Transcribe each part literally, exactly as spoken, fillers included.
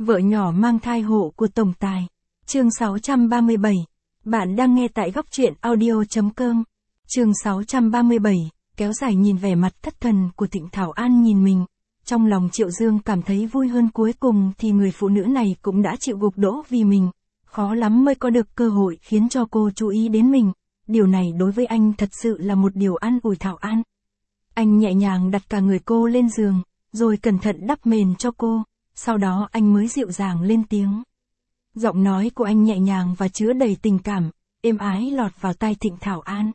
Vợ nhỏ mang thai hộ của tổng tài. Chương sáu trăm ba mươi bảy. Bạn đang nghe tại góc truyện audio.com. Chương sáu trăm ba mươi bảy, kéo dài nhìn vẻ mặt thất thần của Thịnh Thảo An nhìn mình. Trong lòng Triệu Dương cảm thấy vui hơn, cuối cùng thì người phụ nữ này cũng đã chịu gục đỗ vì mình. Khó lắm mới có được cơ hội khiến cho cô chú ý đến mình. Điều này đối với anh thật sự là một điều an ủi Thảo An. Anh nhẹ nhàng đặt cả người cô lên giường, rồi cẩn thận đắp mền cho cô. Sau đó anh mới dịu dàng lên tiếng. Giọng nói của anh nhẹ nhàng và chứa đầy tình cảm, êm ái lọt vào tai Thịnh Thảo An.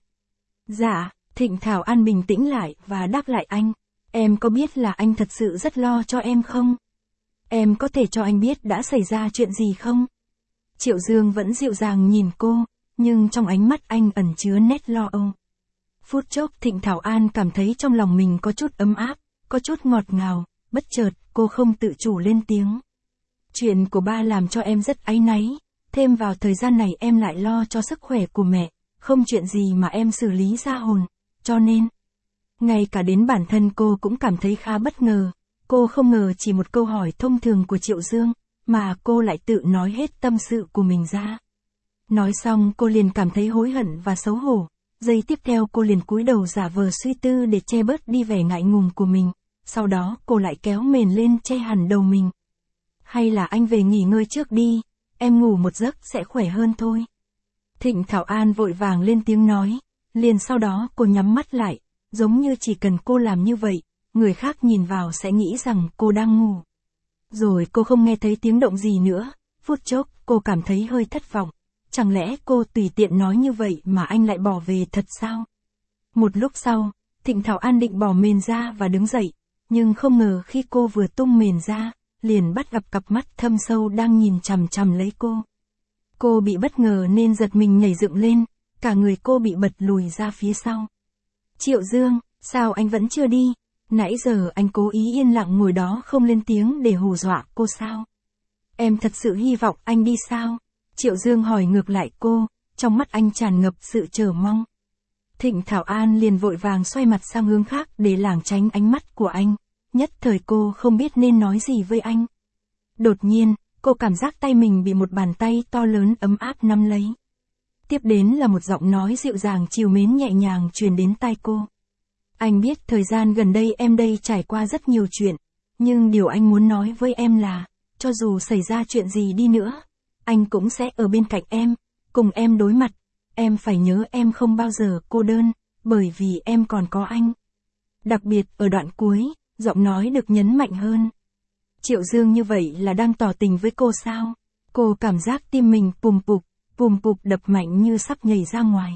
Dạ, Thịnh Thảo An bình tĩnh lại và đáp lại anh. Em có biết là anh thật sự rất lo cho em không? Em có thể cho anh biết đã xảy ra chuyện gì không? Triệu Dương vẫn dịu dàng nhìn cô, nhưng trong ánh mắt anh ẩn chứa nét lo âu. Phút chốc Thịnh Thảo An cảm thấy trong lòng mình có chút ấm áp, có chút ngọt ngào, bất chợt cô không tự chủ lên tiếng. Chuyện của ba làm cho em rất áy náy, thêm vào thời gian này em lại lo cho sức khỏe của mẹ, không chuyện gì mà em xử lý ra hồn, cho nên... Ngay cả đến bản thân cô cũng cảm thấy khá bất ngờ, cô không ngờ chỉ một câu hỏi thông thường của Triệu Dương, mà cô lại tự nói hết tâm sự của mình ra. Nói xong cô liền cảm thấy hối hận và xấu hổ, giây tiếp theo cô liền cúi đầu giả vờ suy tư để che bớt đi vẻ ngại ngùng của mình, sau đó cô lại kéo mền lên che hẳn đầu mình. Hay là anh về nghỉ ngơi trước đi, em ngủ một giấc sẽ khỏe hơn thôi. Thịnh Thảo An vội vàng lên tiếng nói, liền sau đó cô nhắm mắt lại, giống như chỉ cần cô làm như vậy, người khác nhìn vào sẽ nghĩ rằng cô đang ngủ. Rồi cô không nghe thấy tiếng động gì nữa, phút chốc cô cảm thấy hơi thất vọng. Chẳng lẽ cô tùy tiện nói như vậy mà anh lại bỏ về thật sao? Một lúc sau, Thịnh Thảo An định bỏ mền ra và đứng dậy, nhưng không ngờ khi cô vừa tung mền ra, liền bắt gặp cặp mắt thâm sâu đang nhìn chằm chằm lấy cô. Cô bị bất ngờ nên giật mình nhảy dựng lên, cả người cô bị bật lùi ra phía sau. Triệu Dương, sao anh vẫn chưa đi? Nãy giờ anh cố ý yên lặng ngồi đó không lên tiếng để hù dọa cô sao? Em thật sự hy vọng anh đi sao? Triệu Dương hỏi ngược lại cô, trong mắt anh tràn ngập sự chờ mong. Thịnh Thảo An liền vội vàng xoay mặt sang hướng khác để lảng tránh ánh mắt của anh, nhất thời cô không biết nên nói gì với anh. Đột nhiên, cô cảm giác tay mình bị một bàn tay to lớn ấm áp nắm lấy. Tiếp đến là một giọng nói dịu dàng trìu mến nhẹ nhàng truyền đến tai cô. Anh biết thời gian gần đây em đây trải qua rất nhiều chuyện, nhưng điều anh muốn nói với em là, cho dù xảy ra chuyện gì đi nữa, anh cũng sẽ ở bên cạnh em, cùng em đối mặt. Em phải nhớ em không bao giờ cô đơn, bởi vì em còn có anh. Đặc biệt ở đoạn cuối, giọng nói được nhấn mạnh hơn. Triệu Dương như vậy là đang tỏ tình với cô sao? Cô cảm giác tim mình pùm pụp, pùm pụp đập mạnh như sắp nhảy ra ngoài.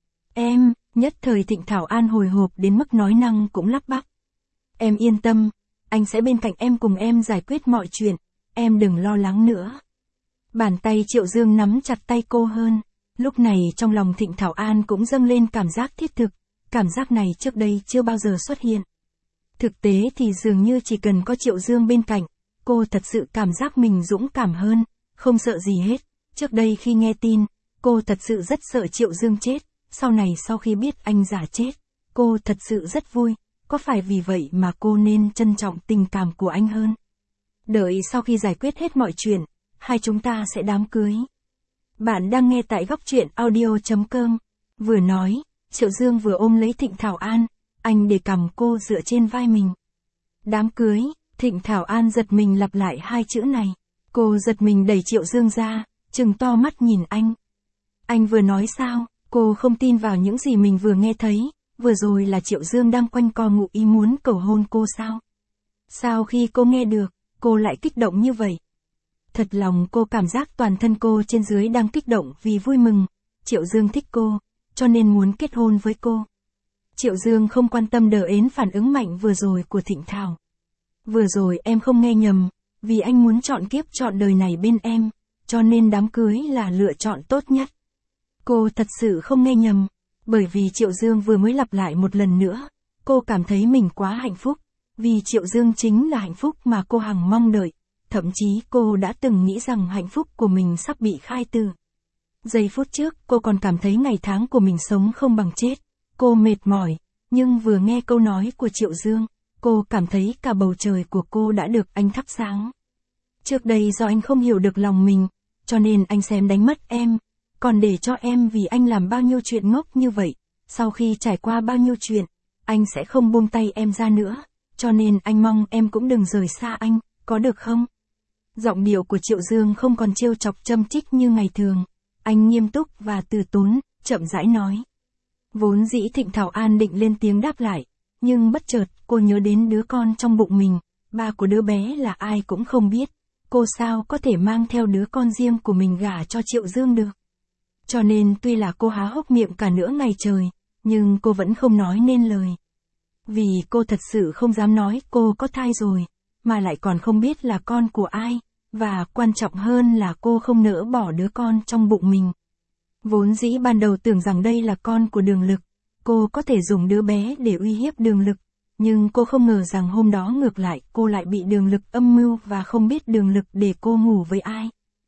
Em, nhất thời Thịnh Thảo An hồi hộp đến mức nói năng cũng lắp bắp. Em yên tâm, anh sẽ bên cạnh em cùng em giải quyết mọi chuyện, em đừng lo lắng nữa. Bàn tay Triệu Dương nắm chặt tay cô hơn, lúc này trong lòng Thịnh Thảo An cũng dâng lên cảm giác thiết thực, cảm giác này trước đây chưa bao giờ xuất hiện. Thực tế thì dường như chỉ cần có Triệu Dương bên cạnh, cô thật sự cảm giác mình dũng cảm hơn, không sợ gì hết. Trước đây khi nghe tin, cô thật sự rất sợ Triệu Dương chết, sau này sau khi biết anh giả chết, cô thật sự rất vui, có phải vì vậy mà cô nên trân trọng tình cảm của anh hơn. Đợi sau khi giải quyết hết mọi chuyện, hai chúng ta sẽ đám cưới. Bạn đang nghe tại góc truyện audio.com. Vừa nói, Triệu Dương vừa ôm lấy Thịnh Thảo An, anh để cầm cô dựa trên vai mình. Đám cưới, Thịnh Thảo An giật mình lặp lại hai chữ này. Cô giật mình đẩy Triệu Dương ra, trừng to mắt nhìn anh. Anh vừa nói sao? Cô không tin vào những gì mình vừa nghe thấy, vừa rồi là Triệu Dương đang quanh co ngụ ý muốn cầu hôn cô sao? Sao khi cô nghe được, cô lại kích động như vậy? Thật lòng cô cảm giác toàn thân cô trên dưới đang kích động vì vui mừng. Triệu Dương thích cô, cho nên muốn kết hôn với cô. Triệu Dương không quan tâm đờ ến phản ứng mạnh vừa rồi của Thịnh Thảo. Vừa rồi em không nghe nhầm, vì anh muốn chọn kiếp chọn đời này bên em, cho nên đám cưới là lựa chọn tốt nhất. Cô thật sự không nghe nhầm, bởi vì Triệu Dương vừa mới lặp lại một lần nữa, cô cảm thấy mình quá hạnh phúc, vì Triệu Dương chính là hạnh phúc mà cô hằng mong đợi, thậm chí cô đã từng nghĩ rằng hạnh phúc của mình sắp bị khai tử. Giây phút trước cô còn cảm thấy ngày tháng của mình sống không bằng chết, cô mệt mỏi, nhưng vừa nghe câu nói của Triệu Dương, cô cảm thấy cả bầu trời của cô đã được anh thắp sáng. Trước đây do anh không hiểu được lòng mình, cho nên anh xém đánh mất em, còn để cho em vì anh làm bao nhiêu chuyện ngốc như vậy, sau khi trải qua bao nhiêu chuyện, anh sẽ không buông tay em ra nữa, cho nên anh mong em cũng đừng rời xa anh, có được không? Giọng điệu của Triệu Dương không còn trêu chọc châm chích như ngày thường, anh nghiêm túc và từ tốn, chậm rãi nói. Vốn dĩ Thịnh Thảo An định lên tiếng đáp lại, nhưng bất chợt cô nhớ đến đứa con trong bụng mình, ba của đứa bé là ai cũng không biết, cô sao có thể mang theo đứa con riêng của mình gả cho Triệu Dương được. Cho nên tuy là cô há hốc miệng cả nửa ngày trời, nhưng cô vẫn không nói nên lời. Vì cô thật sự không dám nói cô có thai rồi, mà lại còn không biết là con của ai, và quan trọng hơn là cô không nỡ bỏ đứa con trong bụng mình. Vốn dĩ ban đầu tưởng rằng đây là con của Đường Lực, cô có thể dùng đứa bé để uy hiếp Đường Lực, nhưng cô không ngờ rằng hôm đó ngược lại cô lại bị Đường Lực âm mưu và không biết Đường Lực để cô ngủ với ai.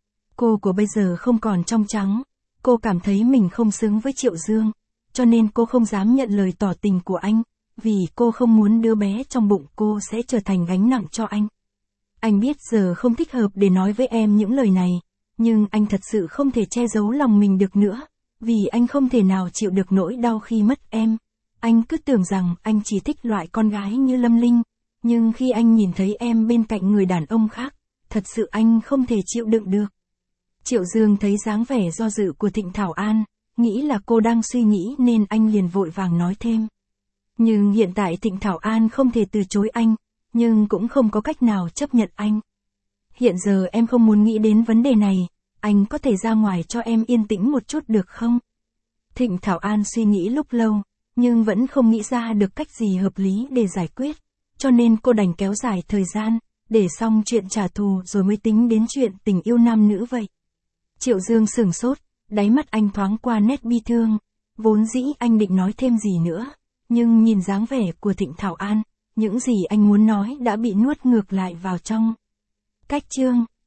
Cô của bây giờ không còn trong trắng, cô cảm thấy mình không xứng với Triệu Dương, cho nên cô không dám nhận lời tỏ tình của anh, vì cô không muốn đứa bé trong bụng cô sẽ trở thành gánh nặng cho anh. Anh biết giờ không thích hợp để nói với em những lời này, nhưng anh thật sự không thể che giấu lòng mình được nữa, vì anh không thể nào chịu được nỗi đau khi mất em. Anh cứ tưởng rằng anh chỉ thích loại con gái như Lâm Linh, nhưng khi anh nhìn thấy em bên cạnh người đàn ông khác, thật sự anh không thể chịu đựng được. Triệu Dương thấy dáng vẻ do dự của Thịnh Thảo An, nghĩ là cô đang suy nghĩ nên anh liền vội vàng nói thêm. Nhưng hiện tại Thịnh Thảo An không thể từ chối anh, nhưng cũng không có cách nào chấp nhận anh. Hiện giờ em không muốn nghĩ đến vấn đề này, anh có thể ra ngoài cho em yên tĩnh một chút được không? Thịnh Thảo An suy nghĩ lúc lâu, nhưng vẫn không nghĩ ra được cách gì hợp lý để giải quyết, cho nên cô đành kéo dài thời gian, để xong chuyện trả thù rồi mới tính đến chuyện tình yêu nam nữ vậy. Triệu Dương sửng sốt, đáy mắt anh thoáng qua nét bi thương, vốn dĩ anh định nói thêm gì nữa, nhưng nhìn dáng vẻ của Thịnh Thảo An, những gì anh muốn nói đã bị nuốt ngược lại vào trong. Cách chương